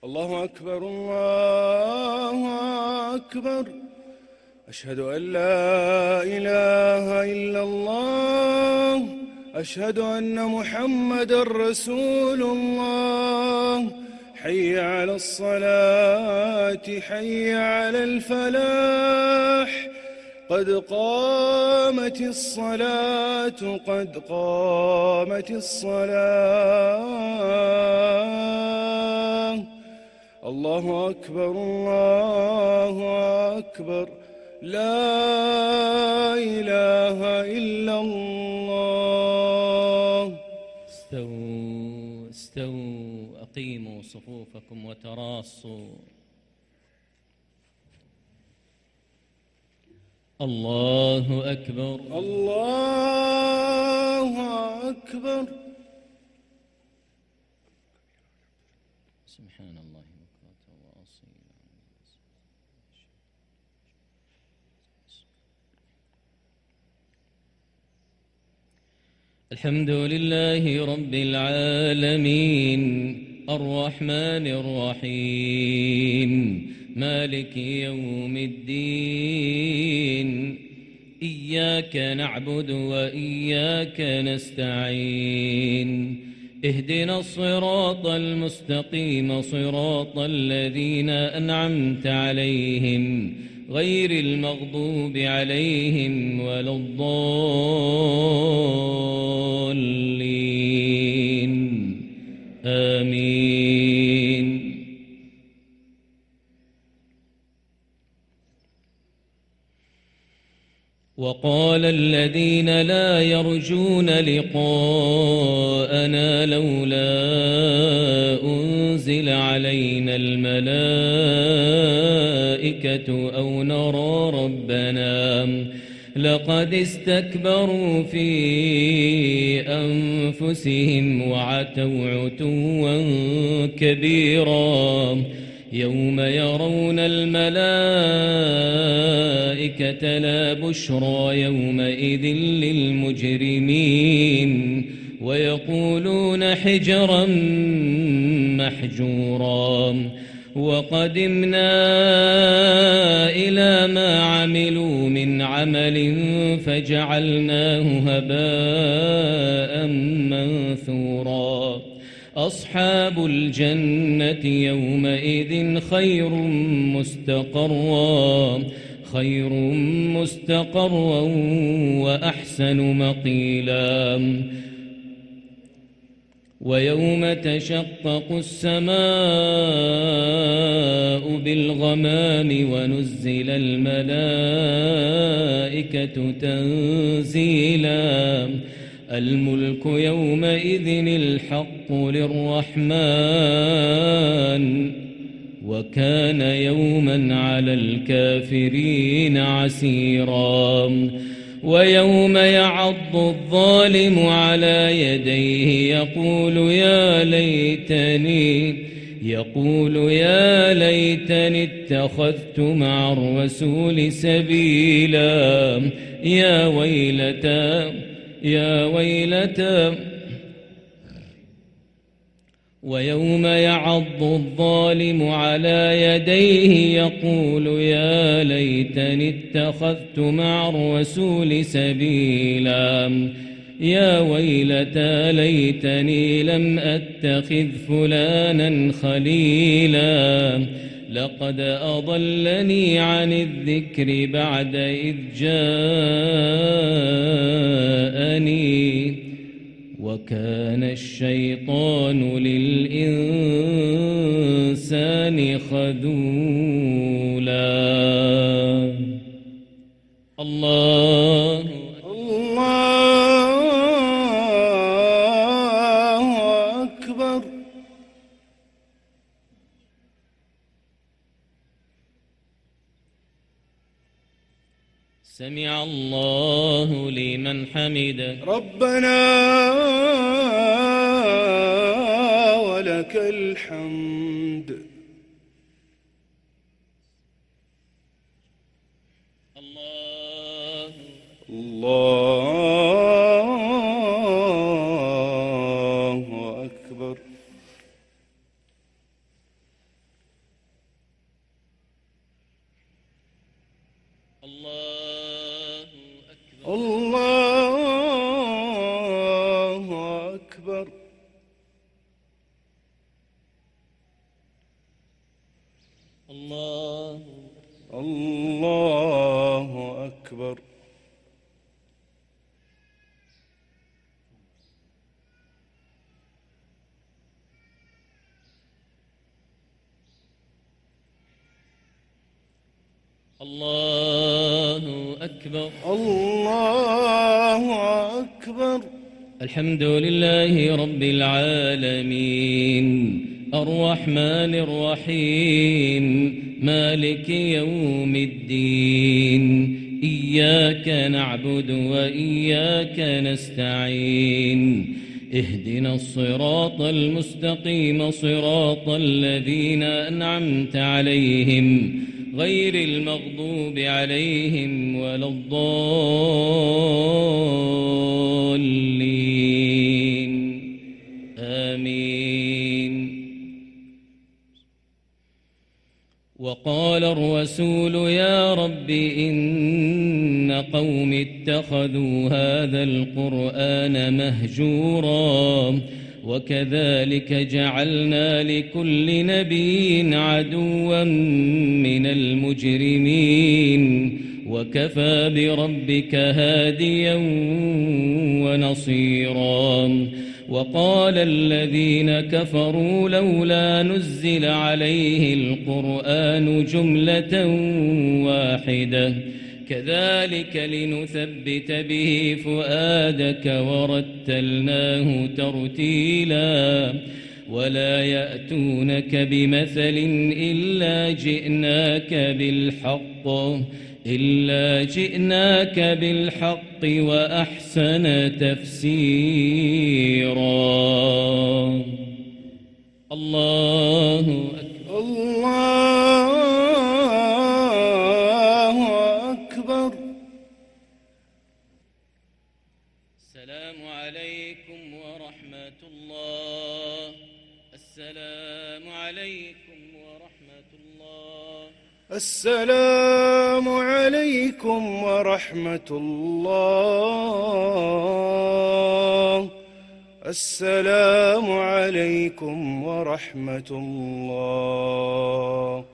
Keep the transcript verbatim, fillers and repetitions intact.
الله أكبر الله أكبر. أشهد أن لا إله إلا الله. أشهد أن محمدًا رسول الله. حي على الصلاة حي على الفلاح. قد قامت الصلاة قد قامت الصلاة. الله أكبر الله أكبر. لا إله إلا الله. استووا استووا أقيموا صفوفكم وتراصوا. الله أكبر الله أكبر. سبحان الله بكرة وأصيلا. الحمد لله رب العالمين الرحمن الرحيم مالك يوم الدين. إياك نعبد وإياك نستعين. اهدنا الصراط المستقيم صراط الذين أنعمت عليهم غير المغضوب عليهم ولا الضالين. آمين. وقال الذين لا يرجون لقاءنا لولا أنزل علينا الملائكة أو نرى ربنا لقد استكبروا في أنفسهم وعتوا عتوا كبيرا. يوم يرون الملائكة لا بشرى يومئذ للمجرمين ويقولون حجرا محجورا. وقدمنا إلى ما عملوا من عمل فجعلناه هباء منثورا. أصحاب الجنة يومئذ خير مستقرا خير مستقرا وأحسن مقيلا. ويوم تشقق السماء بالغمام ونزل الملائكة تنزيلا. الملك يومئذ الحق للرحمن وكان يوما على الكافرين عسيرا. ويوم يعض الظالم على يديه يقول يا ليتني يقول يا ليتني اتخذت مع الرسول سبيلا. يا ويلتى يا ويلتى. ويوم يعض الظالم على يديه يقول يا ليتني اتخذت مع الرسول سبيلا. يا ويلتى ليتني لم أتخذ فلانا خليلا. لقد أضلني عن الذكر بعد إذ جاءني وكان الشيطان للإنسان خذولا. الله الله أكبر. سمع الله لمن حمده. ربنا ولك الحمد. الله الله أكبر. الله الله أكبر. الله أكبر. الله أكبر. الحمد لله رب العالمين الرحمن الرحيم مالك يوم الدين إياك نعبد وإياك نستعين اهدنا الصراط المستقيم صراط الذين أنعمت عليهم غير المغضوب عليهم ولا الضالين آمين. وقال الرسول يا رب إن قوم اتخذوا هذا القرآن مهجورا وكذلك جعلنا لكل نبي عدوا من المجرمين وكفى بربك هاديا ونصيرا. وقال الذين كفروا لولا نزل عليه القرآن جملة واحدة كذلك لنثبت به فؤادك ورتلناه ترتيلا ولا يأتونك بمثل إلا جئناك بالحق إلا جئناك بالحق وأحسن تفسيرا. الله أكبر. الله أكبر. السلام عليكم ورحمة الله. السلام عليكم ورحمة الله. السلام عليكم ورحمة الله. السلام عليكم ورحمة الله.